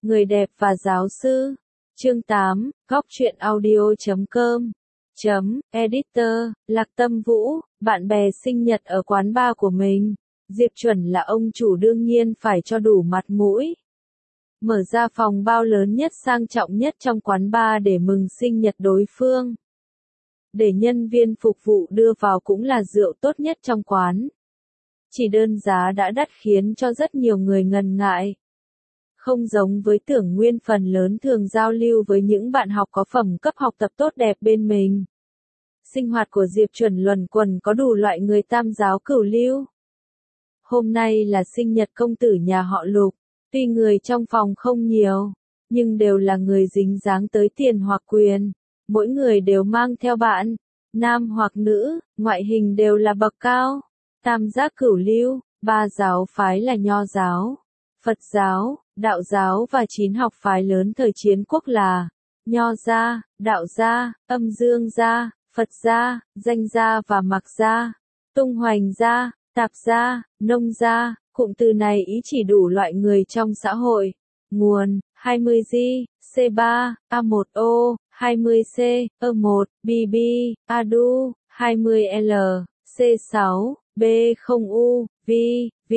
Người đẹp và giáo sư. Chương 8, góc truyện audio.com. Editor, Lạc Tâm Vũ, bạn bè sinh nhật ở quán bar của mình. Diệp Chuẩn là ông chủ đương nhiên phải cho đủ mặt mũi. Mở ra phòng bao lớn nhất sang trọng nhất trong quán bar để mừng sinh nhật đối phương. Để nhân viên phục vụ đưa vào cũng là rượu tốt nhất trong quán. Chỉ đơn giá đã đắt khiến cho rất nhiều người ngần ngại. Không giống với Tưởng Nguyên phần lớn thường giao lưu với những bạn học có phẩm cấp học tập tốt đẹp bên mình. Sinh hoạt của Diệp Chuẩn luẩn quẩn có đủ loại người tam giáo cửu lưu. Hôm nay là sinh nhật công tử nhà họ Lục, tuy người trong phòng không nhiều, nhưng đều là người dính dáng tới tiền hoặc quyền. Mỗi người đều mang theo bạn, nam hoặc nữ, ngoại hình đều là bậc cao. Tam giác cửu lưu, ba giáo phái là Nho giáo, Phật giáo, Đạo giáo và 9 học phái lớn thời chiến quốc là Nho gia, Đạo gia, Âm Dương gia, Phật gia, Danh gia và Mạc gia, Tung Hoành gia, Tạp gia, Nông gia. Cụm từ này ý chỉ đủ loại người trong xã hội. Nguồn: 20G, C3, A1O, 20C, E1, BB, ADU, 20L, C6, B0U, V, V,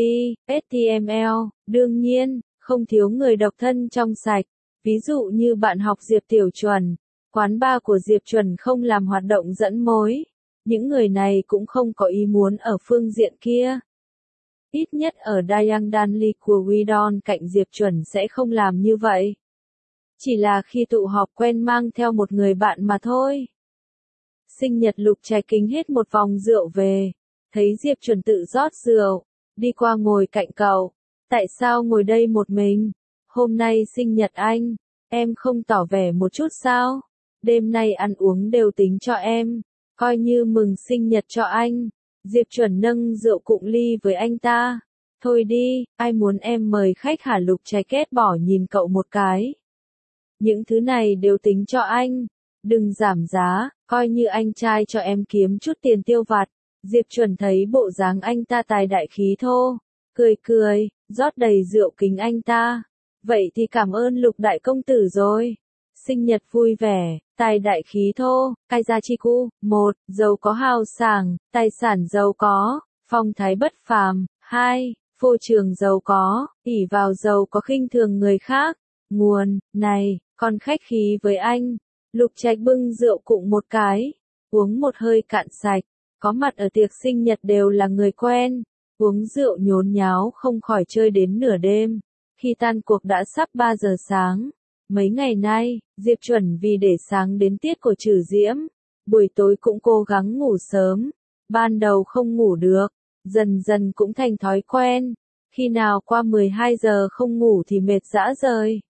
HTML. Đương nhiên, không thiếu người độc thân trong sạch. Ví dụ như bạn học Diệp Tiểu Chuẩn, quán bar của Diệp Chuẩn không làm hoạt động dẫn mối. Những người này cũng không có ý muốn ở phương diện kia. Ít nhất ở Dayang Danli của Widon cạnh Diệp Chuẩn sẽ không làm như vậy. Chỉ là khi tụ họp quen mang theo một người bạn mà thôi. Sinh nhật Lục Trái Kính hết một vòng rượu về, thấy Diệp Chuẩn tự rót rượu, đi qua ngồi cạnh cậu. Tại sao ngồi đây một mình? Hôm nay sinh nhật anh, em không tỏ vẻ một chút sao? Đêm nay ăn uống đều tính cho em, coi như mừng sinh nhật cho anh. Diệp Chuẩn nâng rượu cụng ly với anh ta. Thôi đi, ai muốn em mời khách hả? Lục Trái ghét bỏ nhìn cậu một cái. Những thứ này đều tính cho anh. Đừng giảm giá, coi như anh trai cho em kiếm chút tiền tiêu vặt. Diệp Chuẩn thấy bộ dáng anh ta tài đại khí thô, cười cười, rót đầy rượu kính anh ta. Vậy thì cảm ơn Lục đại công tử rồi. Sinh nhật vui vẻ, tài đại khí thô, Kaizachiku. 1. Giàu có hào sảng, tài sản giàu có, phong thái bất phàm. 2. Phô trương giàu có, ỷ vào giàu có khinh thường người khác. Nguồn: này, còn khách khí với anh. Lục Trạch bưng rượu cụng một cái, uống một hơi cạn sạch. Có mặt ở tiệc sinh nhật đều là người quen, uống rượu nhốn nháo không khỏi chơi đến nửa đêm. Khi tan cuộc đã sắp 3 giờ sáng. Mấy ngày nay, Diệp Chuẩn vì để sáng đến tiết của Trử Diễm, buổi tối cũng cố gắng ngủ sớm. Ban đầu không ngủ được, dần dần cũng thành thói quen. Khi nào qua 12 giờ không ngủ thì mệt rã rời.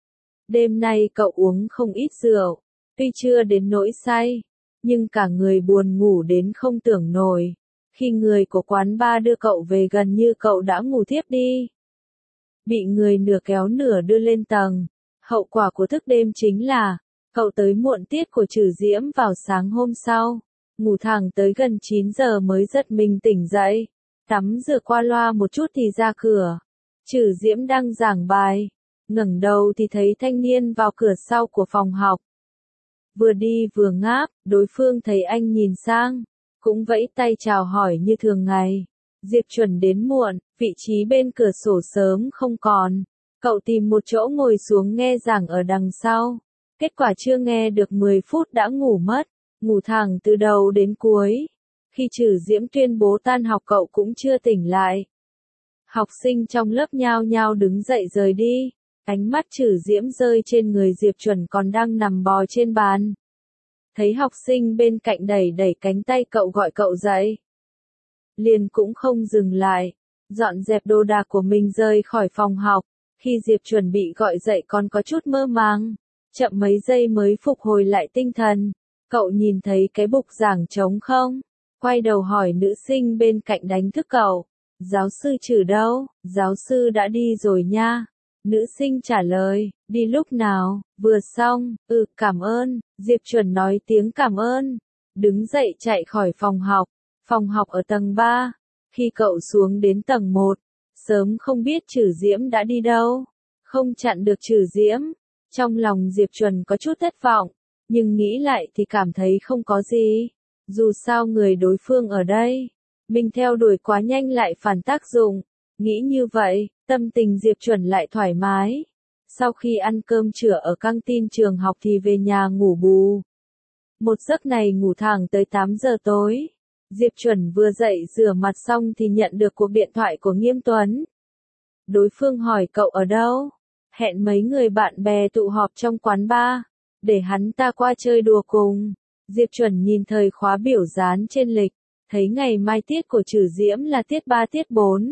Đêm nay cậu uống không ít rượu, tuy chưa đến nỗi say, nhưng cả người buồn ngủ đến không tưởng nổi. Khi người của quán bar đưa cậu về gần như cậu đã ngủ thiếp đi. Bị người nửa kéo nửa đưa lên tầng. Hậu quả của thức đêm chính là, cậu tới muộn tiết của Trử Diễm vào sáng hôm sau. Ngủ thẳng tới gần 9 giờ mới giật mình tỉnh dậy. Tắm rửa qua loa một chút thì ra cửa. Trử Diễm đang giảng bài. Ngẩng đầu thì thấy thanh niên vào cửa sau của phòng học. Vừa đi vừa ngáp, đối phương thấy anh nhìn sang, cũng vẫy tay chào hỏi như thường ngày. Diệp Chuẩn đến muộn, vị trí bên cửa sổ sớm không còn. Cậu tìm một chỗ ngồi xuống nghe giảng ở đằng sau. Kết quả chưa nghe được 10 phút đã ngủ mất, ngủ thẳng từ đầu đến cuối. Khi Trử Diễm tuyên bố tan học cậu cũng chưa tỉnh lại. Học sinh trong lớp nhao nhao đứng dậy rời đi. Ánh mắt Trử Diễm rơi trên người Diệp Chuẩn còn đang nằm bò trên bàn. Thấy học sinh bên cạnh đẩy đẩy cánh tay cậu gọi cậu dậy. Liền cũng không dừng lại, dọn dẹp đồ đạc của mình rời khỏi phòng học. Khi Diệp Chuẩn bị gọi dậy còn có chút mơ màng, chậm mấy giây mới phục hồi lại tinh thần. Cậu nhìn thấy cái bục giảng trống không? Quay đầu hỏi nữ sinh bên cạnh đánh thức cậu. Giáo sư Trử đâu? Giáo sư đã đi rồi nha. Nữ sinh trả lời, đi lúc nào? Vừa xong. Cảm ơn. Diệp Chuẩn nói tiếng cảm ơn, đứng dậy chạy khỏi phòng học. Phòng học ở tầng 3. Khi cậu xuống đến tầng 1, sớm không biết Trử Diễm đã đi đâu. không chặn được Trử Diễm. Trong lòng Diệp Chuẩn có chút thất vọng, nhưng nghĩ lại thì cảm thấy không có gì. Dù sao người đối phương ở đây, mình theo đuổi quá nhanh lại phản tác dụng. Nghĩ như vậy, tâm tình Diệp Chuẩn lại thoải mái. Sau khi ăn cơm trưa ở căng tin trường học thì về nhà ngủ bù. Một giấc này ngủ thẳng tới 8 giờ tối. Diệp Chuẩn vừa dậy rửa mặt xong thì nhận được cuộc điện thoại của Nghiêm Tuấn. Đối phương hỏi cậu ở đâu? Hẹn mấy người bạn bè tụ họp trong quán bar, để hắn ta qua chơi đùa cùng. Diệp Chuẩn nhìn thời khóa biểu dán trên lịch, thấy ngày mai tiết của Trử Diễm là tiết 3 tiết 4.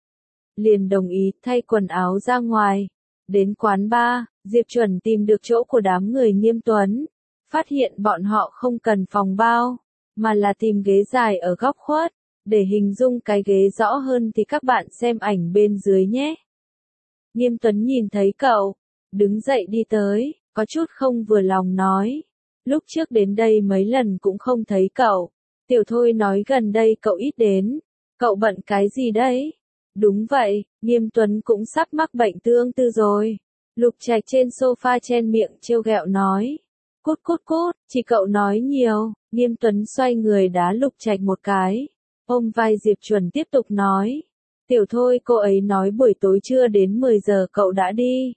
Liền đồng ý thay quần áo ra ngoài. Đến quán bar, Diệp Chuẩn tìm được chỗ của đám người Nghiêm Tuấn. Phát hiện bọn họ không cần phòng bao, mà là tìm ghế dài ở góc khuất. Để hình dung cái ghế rõ hơn thì các bạn xem ảnh bên dưới nhé. Nghiêm Tuấn nhìn thấy cậu, đứng dậy đi tới, có chút không vừa lòng nói. Lúc trước đến đây mấy lần cũng không thấy cậu. Tiểu Thôi nói gần đây cậu ít đến. Cậu bận cái gì đấy? Đúng vậy, Nghiêm Tuấn cũng sắp mắc bệnh tương tư rồi. Lục Trạch trên sofa chen miệng trêu ghẹo nói. Cút cút cút, chỉ cậu nói nhiều. Nghiêm Tuấn xoay người đá Lục Trạch một cái. Ôm vai Diệp Chuẩn tiếp tục nói. Tiểu Thôi cô ấy nói buổi tối chưa đến 10 giờ cậu đã đi.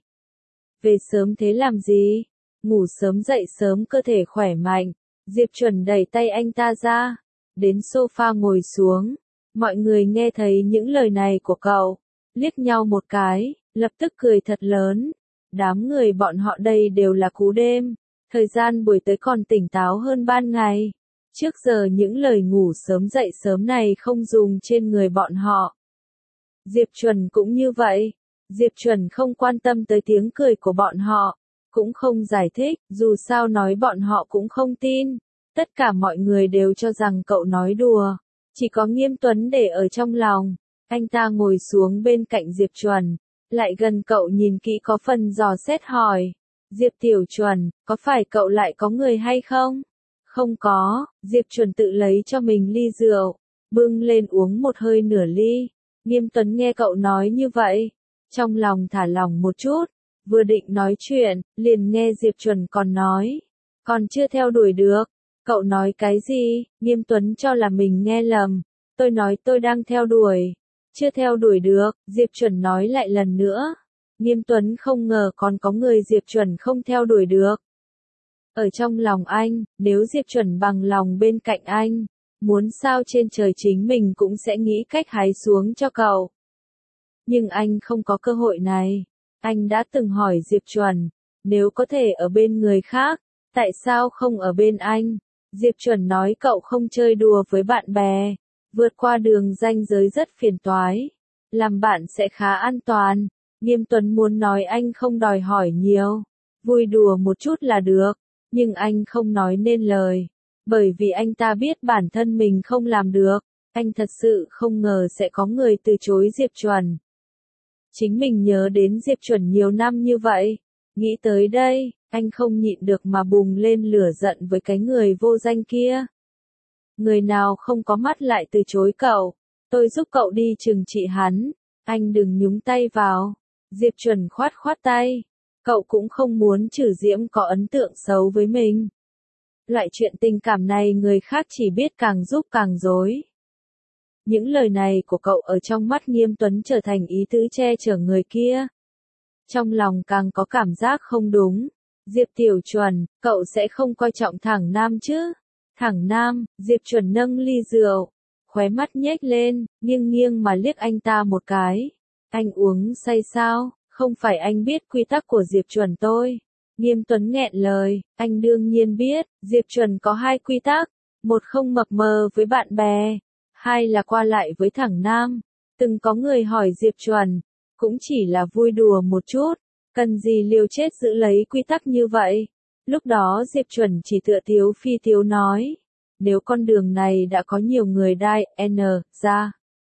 Về sớm thế làm gì? Ngủ sớm dậy sớm cơ thể khỏe mạnh. Diệp Chuẩn đẩy tay anh ta ra. Đến sofa ngồi xuống. Mọi người nghe thấy những lời này của cậu. Liếc nhau một cái, lập tức cười thật lớn. Đám người bọn họ đây đều là cú đêm. Thời gian buổi tối còn tỉnh táo hơn ban ngày. Trước giờ những lời ngủ sớm dậy sớm này không dùng trên người bọn họ. Diệp Chuẩn cũng như vậy. Diệp Chuẩn không quan tâm tới tiếng cười của bọn họ. Cũng không giải thích, dù sao nói bọn họ cũng không tin. Tất cả mọi người đều cho rằng cậu nói đùa. Chỉ có Nghiêm Tuấn để ở trong lòng. Anh ta ngồi xuống bên cạnh Diệp Chuẩn. Lại gần cậu nhìn kỹ có phần dò xét hỏi. Diệp Tiểu Chuẩn, có phải cậu lại có người hay không? Không có, Diệp Chuẩn tự lấy cho mình ly rượu. Bưng lên uống một hơi nửa ly. Nghiêm Tuấn nghe cậu nói như vậy. Trong lòng thả lỏng một chút. Vừa định nói chuyện, liền nghe Diệp Chuẩn còn nói. Còn chưa theo đuổi được. Cậu nói cái gì? Nghiêm Tuấn cho là mình nghe lầm. Tôi nói tôi đang theo đuổi. Chưa theo đuổi được, Diệp Chuẩn nói lại lần nữa. Nghiêm Tuấn không ngờ còn có người Diệp Chuẩn không theo đuổi được. Ở trong lòng anh, nếu Diệp Chuẩn bằng lòng bên cạnh anh, muốn sao trên trời chính mình cũng sẽ nghĩ cách hái xuống cho cậu. Nhưng anh không có cơ hội này. Anh đã từng hỏi Diệp Chuẩn, nếu có thể ở bên người khác, tại sao không ở bên anh? Diệp Chuẩn nói cậu không chơi đùa với bạn bè, vượt qua đường ranh giới rất phiền toái, làm bạn sẽ khá an toàn. Nghiêm Tuấn muốn nói anh không đòi hỏi nhiều, vui đùa một chút là được, nhưng anh không nói nên lời, bởi vì anh ta biết bản thân mình không làm được, anh thật sự không ngờ sẽ có người từ chối Diệp Chuẩn. Chính mình nhớ đến Diệp Chuẩn nhiều năm như vậy, nghĩ tới đây, anh không nhịn được mà bùng lên lửa giận với cái người vô danh kia. Người nào không có mắt lại từ chối cậu, tôi giúp cậu đi trừng trị hắn, anh đừng nhúng tay vào. Diệp Chuẩn khoát khoát tay, cậu cũng không muốn Trử Diễm có ấn tượng xấu với mình. Loại chuyện tình cảm này người khác chỉ biết càng giúp càng dối. Những lời này của cậu ở trong mắt Nghiêm Tuấn trở thành ý tứ che chở người kia. Trong lòng càng có cảm giác không đúng. Diệp Tiểu Chuẩn, cậu sẽ không coi trọng Thẳng Nam chứ? Thẳng Nam, Diệp Chuẩn nâng ly rượu, khóe mắt nhếch lên, nghiêng nghiêng mà liếc anh ta một cái. Anh uống say sao? Không phải anh biết quy tắc của Diệp Chuẩn tôi. Nghiêm Tuấn nghẹn lời, anh đương nhiên biết, Diệp Chuẩn có 2 quy tắc. Một không mập mờ với bạn bè. 2 là qua lại với Thẳng Nam. Từng có người hỏi Diệp Chuẩn, cũng chỉ là vui đùa một chút, cần gì liều chết giữ lấy quy tắc như vậy. Lúc đó Diệp Chuẩn chỉ tựa thiếu phi thiếu nói, nếu con đường này đã có nhiều người đai, ra.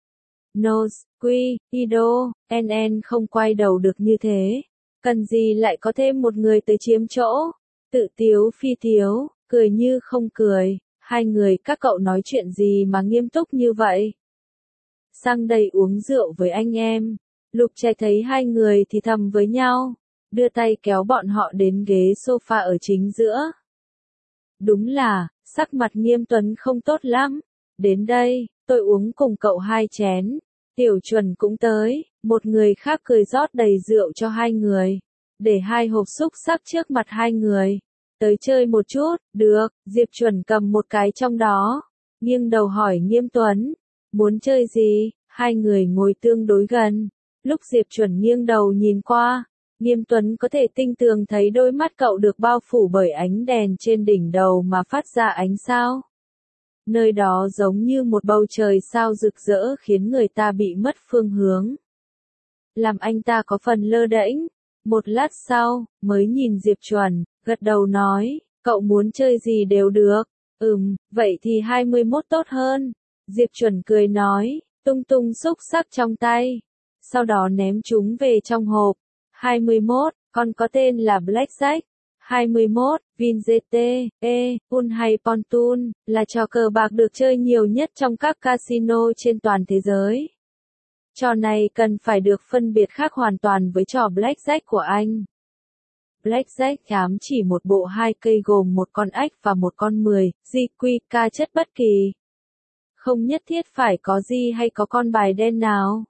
Nose, quy, ido, không quay đầu được như thế. Cần gì lại có thêm một người tới chiếm chỗ. Tự tiếu phi thiếu, cười như không cười. 2 người các cậu nói chuyện gì mà nghiêm túc như vậy? Sang đây uống rượu với anh em. Lục Trai thấy hai người thì thầm với nhau, đưa tay kéo bọn họ đến ghế sofa ở chính giữa. Đúng là, sắc mặt Nghiêm Tuấn không tốt lắm. Đến đây, tôi uống cùng cậu 2 chén. Tiểu Chuẩn cũng tới, một người khác cười rót đầy rượu cho hai người. Để 2 hộp xúc xắc trước mặt hai người. Tới chơi một chút, được, Diệp Chuẩn cầm một cái trong đó. Nghiêng đầu hỏi Nghiêm Tuấn, muốn chơi gì? Hai người ngồi tương đối gần. Lúc Diệp Chuẩn nghiêng đầu nhìn qua, Nghiêm Tuấn có thể tinh tường thấy đôi mắt cậu được bao phủ bởi ánh đèn trên đỉnh đầu mà phát ra ánh sao. Nơi đó giống như một bầu trời sao rực rỡ khiến người ta bị mất phương hướng. Làm anh ta có phần lơ đễnh. Một lát sau, mới nhìn Diệp Chuẩn, gật đầu nói, cậu muốn chơi gì đều được. Vậy thì 21 tốt hơn. Diệp Chuẩn cười nói, tung tung xúc xắc trong tay. Sau đó ném chúng về trong hộp. 21, con có tên là Blackjack. 21, Vinzete, Un hay Pontun, là trò cờ bạc được chơi nhiều nhất trong các casino trên toàn thế giới. Trò này cần phải được phân biệt khác hoàn toàn với trò Blackjack của anh. Blackjack ám chỉ một bộ 2 cây gồm một con ếch và một con 10, GQ chất bất kỳ. Không nhất thiết phải có G hay có con bài đen nào.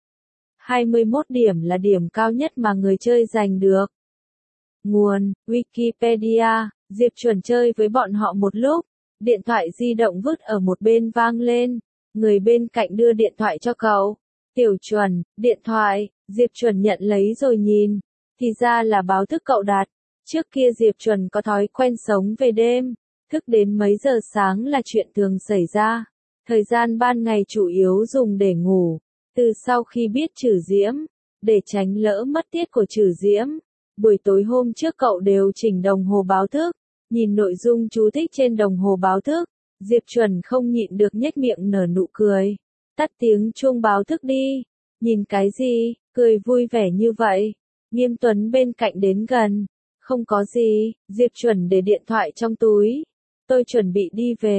21 điểm là điểm cao nhất mà người chơi giành được. Nguồn, Wikipedia, Diệp Chuẩn chơi với bọn họ một lúc, điện thoại di động vứt ở một bên vang lên, người bên cạnh đưa điện thoại cho cậu. Tiểu Chuẩn, điện thoại, Diệp Chuẩn nhận lấy rồi nhìn, thì ra là báo thức cậu đặt. Trước kia Diệp Chuẩn có thói quen sống về đêm, thức đến mấy giờ sáng là chuyện thường xảy ra. Thời gian ban ngày chủ yếu dùng để ngủ. Từ sau khi biết Trử Diễm, để tránh lỡ mất tiết của Trử Diễm, buổi tối hôm trước cậu đều chỉnh đồng hồ báo thức, nhìn nội dung chú thích trên đồng hồ báo thức, Diệp Chuẩn không nhịn được nhếch miệng nở nụ cười. Tắt tiếng chuông báo thức đi, nhìn cái gì, cười vui vẻ như vậy. Nghiêm Tuấn bên cạnh đến gần, không có gì, Diệp Chuẩn để điện thoại trong túi. Tôi chuẩn bị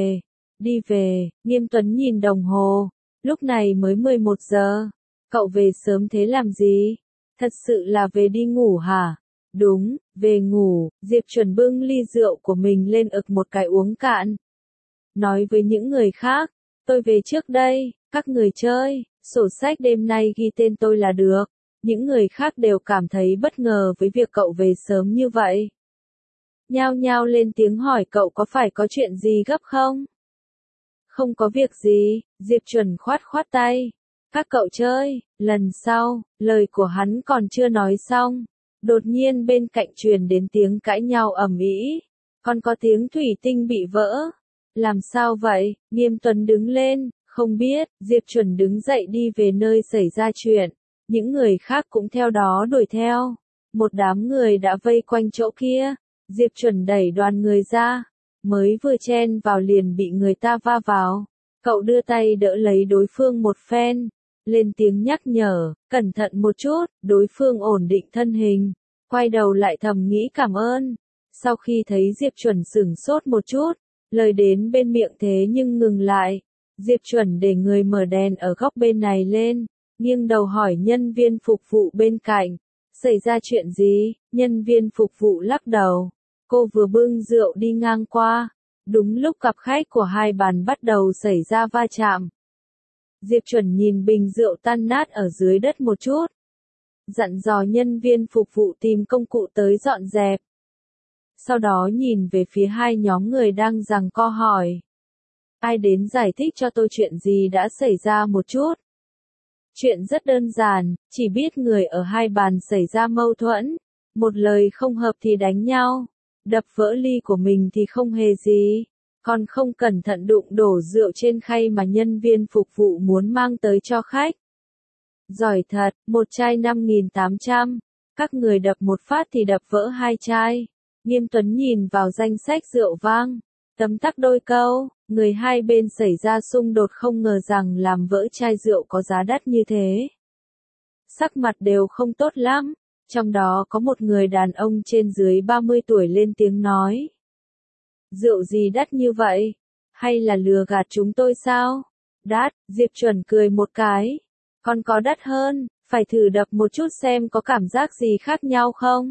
đi về, Nghiêm Tuấn nhìn đồng hồ. Lúc này mới 11 giờ. Cậu về sớm thế làm gì? Thật sự là về đi ngủ hả? Đúng, về ngủ. Diệp Chuẩn bưng ly rượu của mình lên ực một cái uống cạn. Nói với những người khác, tôi về trước đây, các người chơi, sổ sách đêm nay ghi tên tôi là được. Những người khác đều cảm thấy bất ngờ với việc cậu về sớm như vậy. Nhao nhao lên tiếng hỏi cậu có phải có chuyện gì gấp không? Không có việc gì, Diệp Chuẩn khoát khoát tay. Các cậu chơi, lần sau, lời của hắn còn chưa nói xong. Đột nhiên bên cạnh truyền đến tiếng cãi nhau ầm ĩ, còn có tiếng thủy tinh bị vỡ. Làm sao vậy? Nghiêm Tuấn đứng lên, không biết, Diệp Chuẩn đứng dậy đi về nơi xảy ra chuyện. Những người khác cũng theo đó đuổi theo. Một đám người đã vây quanh chỗ kia. Diệp Chuẩn đẩy đoàn người ra. Mới vừa chen vào liền bị người ta va vào. Cậu đưa tay đỡ lấy đối phương một phen. Lên tiếng nhắc nhở, cẩn thận một chút, đối phương ổn định thân hình. Quay đầu lại thầm nghĩ cảm ơn. Sau khi thấy Diệp Chuẩn sửng sốt một chút, lời đến bên miệng thế nhưng ngừng lại. Diệp Chuẩn để người mở đèn ở góc bên này lên, nghiêng đầu hỏi nhân viên phục vụ bên cạnh. Xảy ra chuyện gì? Nhân viên phục vụ lắc đầu. Cô vừa bưng rượu đi ngang qua. Đúng lúc cặp khách của hai bàn bắt đầu xảy ra va chạm. Diệp Chuẩn nhìn bình rượu tan nát ở dưới đất một chút. Dặn dò nhân viên phục vụ tìm công cụ tới dọn dẹp. Sau đó nhìn về phía hai nhóm người đang giằng co hỏi. Ai đến giải thích cho tôi chuyện gì đã xảy ra một chút. Chuyện rất đơn giản, chỉ biết người ở hai bàn xảy ra mâu thuẫn. Một lời không hợp thì đánh nhau. Đập vỡ ly của mình thì không hề gì. Còn không cẩn thận đụng đổ rượu trên khay mà nhân viên phục vụ muốn mang tới cho khách. Giỏi thật, một chai 5.800. Các người đập một phát thì đập vỡ 2 chai. Nghiêm Tuấn nhìn vào danh sách rượu vang. Tấm tắc đôi câu, người hai bên xảy ra xung đột không ngờ rằng làm vỡ chai rượu có giá đắt như thế. Sắc mặt đều không tốt lắm. Trong đó có một người đàn ông trên dưới 30 tuổi lên tiếng nói. Rượu gì đắt như vậy? Hay là lừa gạt chúng tôi sao? Đắt, Diệp Chuẩn cười một cái. Còn có đắt hơn, Phải thử đập một chút xem có cảm giác gì khác nhau không?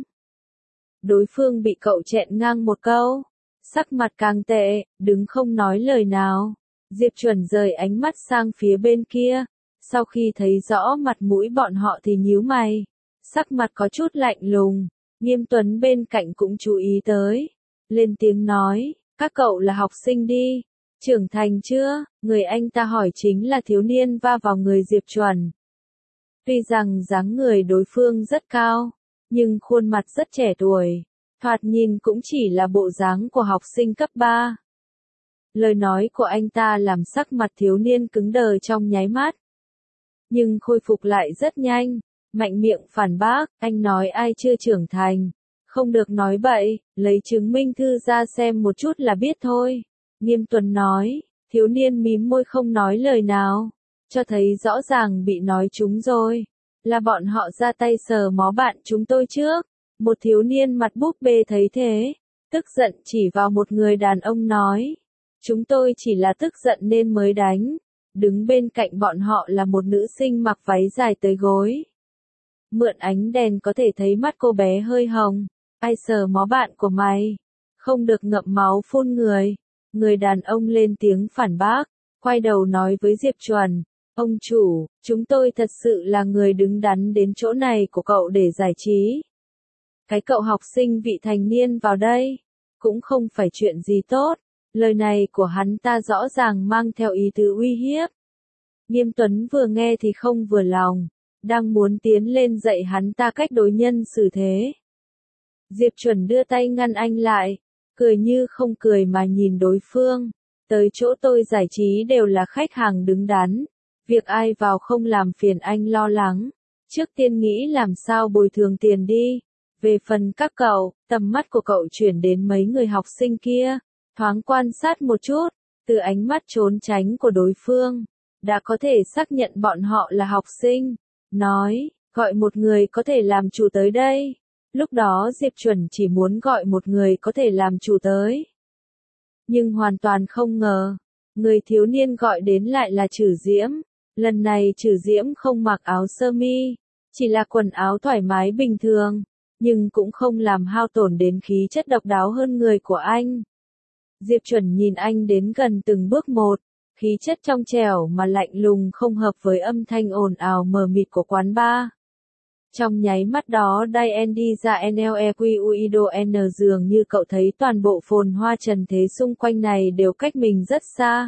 Đối phương bị cậu chẹn ngang một câu. Sắc mặt càng tệ, đứng không nói lời nào. Diệp Chuẩn rời ánh mắt sang phía bên kia. Sau khi thấy rõ mặt mũi bọn họ thì nhíu mày. Sắc mặt có chút lạnh lùng. Nghiêm Tuấn bên cạnh cũng chú ý tới. Lên tiếng nói, các cậu là học sinh đi. Trưởng thành chưa? Người anh ta hỏi chính là thiếu niên va vào người Diệp Chuẩn. Tuy rằng dáng người đối phương rất cao, nhưng khuôn mặt rất trẻ tuổi. Thoạt nhìn cũng chỉ là bộ dáng của học sinh cấp 3. Lời nói của anh ta làm sắc mặt thiếu niên cứng đờ trong nháy mắt. Nhưng khôi phục lại rất nhanh, mạnh miệng phản bác, anh nói ai chưa trưởng thành. Không được nói bậy, lấy chứng minh thư ra xem một chút là biết thôi. Nghiêm Tuấn nói, thiếu niên mím môi không nói lời nào, cho thấy rõ ràng bị nói trúng rồi. Là bọn họ ra tay sờ mó bạn chúng tôi trước. Một thiếu niên mặt búp bê thấy thế, tức giận chỉ vào một người đàn ông nói. Chúng tôi chỉ là tức giận nên mới đánh. Đứng bên cạnh bọn họ là một nữ sinh mặc váy dài tới gối. Mượn ánh đèn có thể thấy mắt cô bé hơi hồng. Ai sờ mó bạn của mày? Không được ngậm máu phun người. Người đàn ông lên tiếng phản bác, quay đầu nói với Diệp Chuẩn. Ông chủ, chúng tôi thật sự là người đứng đắn đến chỗ này của cậu để giải trí. Cái cậu học sinh vị thành niên vào đây, cũng không phải chuyện gì tốt. Lời này của hắn ta rõ ràng mang theo ý tứ uy hiếp. Nghiêm Tuấn vừa nghe thì không vừa lòng, đang muốn tiến lên dạy hắn ta cách đối nhân xử thế. Diệp Chuẩn đưa tay ngăn anh lại, cười như không cười mà nhìn đối phương. Tới chỗ tôi giải trí đều là khách hàng đứng đắn. Việc ai vào không làm phiền anh lo lắng. Trước tiên nghĩ làm sao bồi thường tiền đi. Về phần các cậu, tầm mắt của cậu chuyển đến mấy người học sinh kia. Thoáng quan sát một chút, từ ánh mắt trốn tránh của đối phương, đã có thể xác nhận bọn họ là học sinh. Nói, gọi một người có thể làm chủ tới đây. Lúc đó Diệp Chuẩn chỉ muốn gọi một người có thể làm chủ tới. Nhưng hoàn toàn không ngờ, người thiếu niên gọi đến lại là Trử Diễm. Lần này Trử Diễm không mặc áo sơ mi, chỉ là quần áo thoải mái bình thường, nhưng cũng không làm hao tổn đến khí chất độc đáo hơn người của anh. Diệp Chuẩn nhìn anh đến gần từng bước một, khí chất trong trẻo mà lạnh lùng không hợp với âm thanh ồn ào mờ mịt của quán bar. Trong nháy mắt đó Diane đi ra NLEQUIDON dường như cậu thấy toàn bộ phồn hoa trần thế xung quanh này đều cách mình rất xa.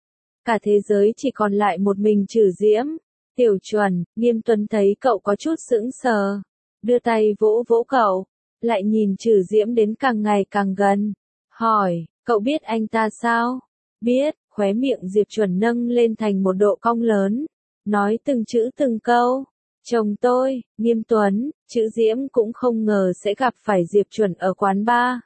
Cả thế giới chỉ còn lại một mình Trử Diễm. Tiểu Chuẩn, Nghiêm Tuấn thấy cậu có chút sững sờ, đưa tay vỗ vỗ cậu, lại nhìn Trử Diễm đến càng ngày càng gần, hỏi, cậu biết anh ta sao? Biết, khóe miệng Diệp Chuẩn nâng lên thành một độ cong lớn, nói từng chữ từng câu. Chồng tôi, Nghiêm Tuấn, Trử Diễm cũng không ngờ sẽ gặp phải Diệp Chuẩn ở quán bar.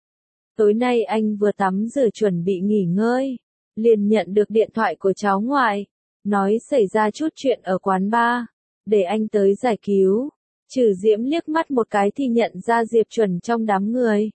Tối nay anh vừa tắm rửa chuẩn bị nghỉ ngơi, liền nhận được điện thoại của cháu ngoại, nói xảy ra chút chuyện ở quán bar, để anh tới giải cứu. Trử Diễm liếc mắt một cái thì nhận ra Diệp Chuẩn trong đám người.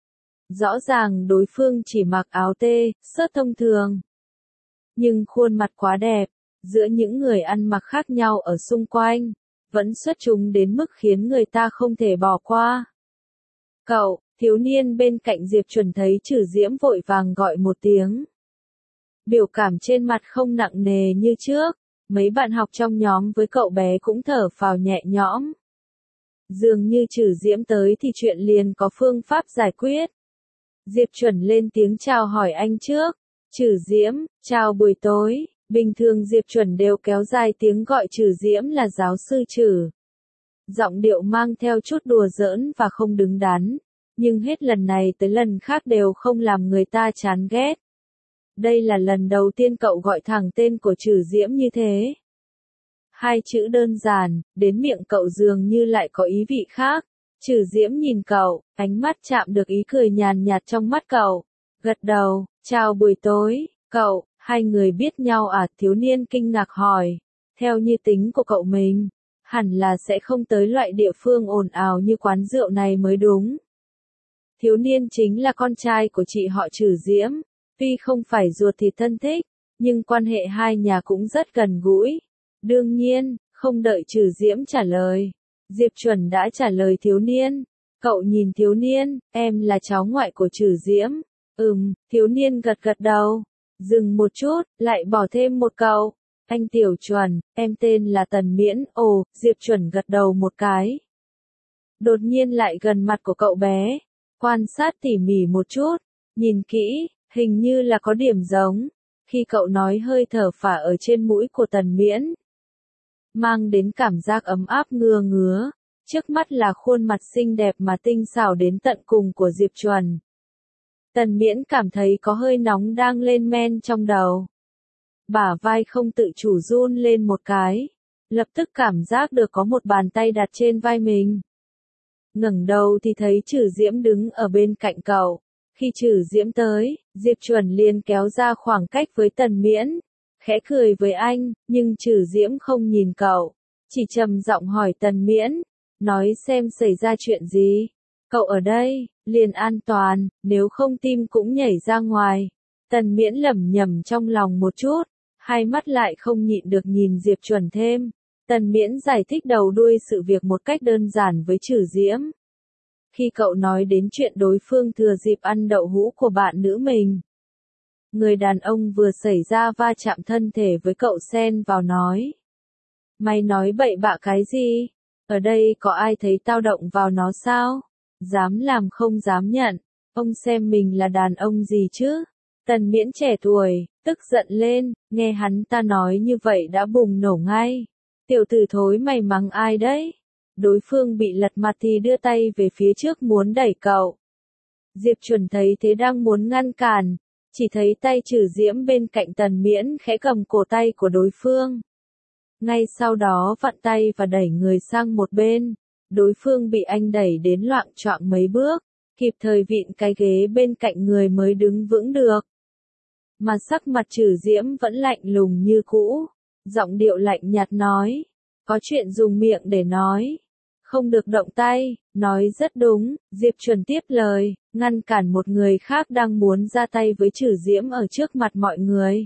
Rõ ràng đối phương chỉ mặc áo tê, sớt thông thường. Nhưng khuôn mặt quá đẹp, giữa những người ăn mặc khác nhau ở xung quanh, vẫn xuất chúng đến mức khiến người ta không thể bỏ qua. Cậu, thiếu niên bên cạnh Diệp Chuẩn thấy Trử Diễm vội vàng gọi một tiếng. Biểu cảm trên mặt không nặng nề như trước, mấy bạn học trong nhóm với cậu bé cũng thở phào nhẹ nhõm. Dường như Trử Diễm tới thì chuyện liền có phương pháp giải quyết. Diệp Chuẩn lên tiếng chào hỏi anh trước. Trử Diễm, chào buổi tối. Bình thường Diệp Chuẩn đều kéo dài tiếng gọi Trử Diễm là giáo sư Trử. Giọng điệu mang theo chút đùa giỡn và không đứng đắn, nhưng hết lần này tới lần khác đều không làm người ta chán ghét. Đây là lần đầu tiên cậu gọi thẳng tên của Trử Diễm như thế. Hai chữ đơn giản, đến miệng cậu dường như lại có ý vị khác. Trử Diễm nhìn cậu, ánh mắt chạm được ý cười nhàn nhạt trong mắt cậu. Gật đầu, chào buổi tối, cậu, hai người biết nhau à? Thiếu niên kinh ngạc hỏi. Theo như tính của cậu mình, hẳn là sẽ không tới loại địa phương ồn ào như quán rượu này mới đúng. Thiếu niên chính là con trai của chị họ Trử Diễm. Tuy không phải ruột thịt thân thích, nhưng quan hệ hai nhà cũng rất gần gũi. Đương nhiên, Không đợi Trừ Diễm trả lời, Diệp Chuẩn đã trả lời thiếu niên. Cậu nhìn thiếu niên, em là cháu ngoại của Trừ Diễm. Thiếu niên gật gật đầu. Dừng một chút, lại bỏ thêm một câu. Anh Tiểu Chuẩn, em tên là Tần Miễn. Ồ, Diệp Chuẩn gật đầu một cái. Đột nhiên lại gần mặt của cậu bé. Quan sát tỉ mỉ một chút. Nhìn kỹ, hình như là có điểm giống. Khi cậu nói hơi thở phả ở trên mũi của Tần Miễn. Mang đến cảm giác ấm áp ngứa ngứa. Trước mắt là khuôn mặt xinh đẹp mà tinh xảo đến tận cùng của Diệp Chuẩn. Tần Miễn cảm thấy có hơi nóng đang lên men trong đầu. Bả vai không tự chủ run lên một cái. Lập tức cảm giác được có một bàn tay đặt trên vai mình. Ngẩng đầu thì thấy Trừ Diễm đứng ở bên cạnh cậu. Khi Trừ Diễm tới, Diệp Chuẩn liền kéo ra khoảng cách với Tần Miễn. Khẽ cười với anh, nhưng Trừ Diễm không nhìn cậu. Chỉ trầm giọng hỏi Tần Miễn. Nói xem xảy ra chuyện gì. Cậu ở đây, liền an toàn, nếu không tim cũng nhảy ra ngoài. Tần Miễn lẩm nhẩm trong lòng một chút, hai mắt lại không nhịn được nhìn Diệp Chuẩn thêm. Tần Miễn giải thích đầu đuôi sự việc một cách đơn giản với Trừ Diễm. Khi cậu nói đến chuyện đối phương thừa dịp ăn đậu hũ của bạn nữ mình. Người đàn ông vừa xảy ra va chạm thân thể với cậu xen vào nói. Mày nói bậy bạ cái gì? Ở đây có ai thấy tao động vào nó sao? Dám làm không dám nhận. Ông xem mình là đàn ông gì chứ? Tần Miễn trẻ tuổi, tức giận lên, nghe hắn ta nói như vậy đã bùng nổ ngay. Tiểu tử thối mày mắng ai đấy? Đối phương bị lật mặt thì đưa tay về phía trước muốn đẩy cậu. Diệp Chuẩn thấy thế đang muốn ngăn cản, chỉ thấy tay Trừ Diễm bên cạnh Tần Miễn khẽ cầm cổ tay của đối phương. Ngay sau đó vặn tay và đẩy người sang một bên. Đối phương bị anh đẩy đến loạng choạng mấy bước, kịp thời vịn cái ghế bên cạnh người mới đứng vững được. Mà sắc mặt Trừ Diễm vẫn lạnh lùng như cũ, giọng điệu lạnh nhạt nói, có chuyện dùng miệng để nói, không được động tay, nói rất đúng. Diệp Chuẩn tiếp lời, ngăn cản một người khác đang muốn ra tay với Trừ Diễm ở trước mặt mọi người.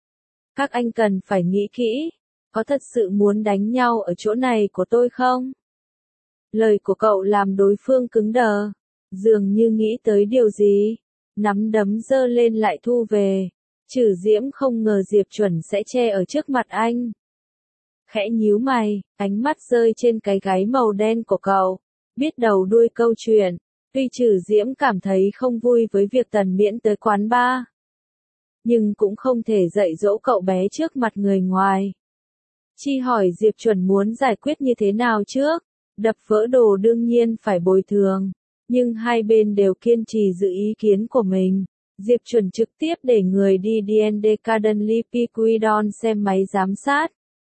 Các anh cần phải nghĩ kỹ, có thật sự muốn đánh nhau ở chỗ này của tôi không? Lời của cậu làm đối phương cứng đờ, dường như nghĩ tới điều gì, nắm đấm giơ lên lại thu về. Trừ Diễm không ngờ Diệp Chuẩn sẽ che ở trước mặt anh. Khẽ nhíu mày, ánh mắt rơi trên cái gáy màu đen của cậu, biết đầu đuôi câu chuyện. Tuy Trừ Diễm cảm thấy không vui với việc Tần Miễn tới quán bar, nhưng cũng không thể dạy dỗ cậu bé trước mặt người ngoài. Chi hỏi Diệp Chuẩn muốn giải quyết như thế nào trước? Đập vỡ đồ đương nhiên phải bồi thường, nhưng hai bên đều kiên trì giữ ý kiến của mình. Diệp Chuẩn trực tiếp để người đi D&D Garden Lipiquidon xem máy giám sát.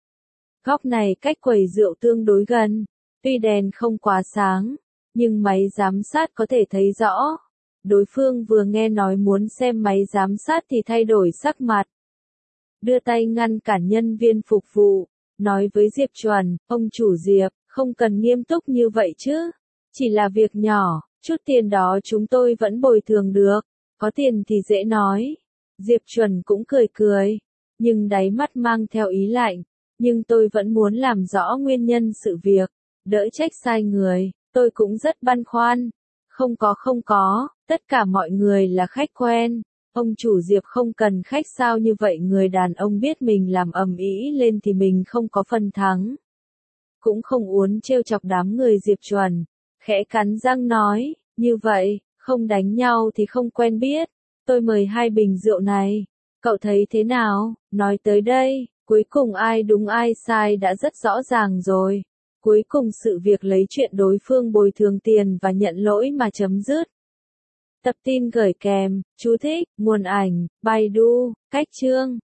Góc này cách quầy rượu tương đối gần, tuy đèn không quá sáng, nhưng máy giám sát có thể thấy rõ. Đối phương vừa nghe nói muốn xem máy giám sát thì thay đổi sắc mặt. Đưa tay ngăn cản nhân viên phục vụ, nói với Diệp Chuẩn, ông chủ Diệp, không cần nghiêm túc như vậy chứ. Chỉ là việc nhỏ, chút tiền đó chúng tôi vẫn bồi thường được. Có tiền thì dễ nói. Diệp Chuẩn cũng cười cười, nhưng đáy mắt mang theo ý lạnh. Nhưng tôi vẫn muốn làm rõ nguyên nhân sự việc, đỡ trách sai người, tôi cũng rất băn khoăn. Không có, tất cả mọi người là khách quen. Ông chủ Diệp không cần khách sao như vậy, người đàn ông biết mình làm ầm ĩ lên thì mình không có phần thắng. Cũng không uốn trêu chọc đám người Diệp Chuẩn, khẽ cắn răng nói, như vậy, không đánh nhau thì không quen biết. Tôi mời 2 bình rượu này, cậu thấy thế nào? Nói tới đây, cuối cùng ai đúng ai sai đã rất rõ ràng rồi. Cuối cùng sự việc lấy chuyện đối phương bồi thường tiền và nhận lỗi mà chấm dứt. Tập tin gửi kèm, chú thích, nguồn ảnh, Baidu, cách chương.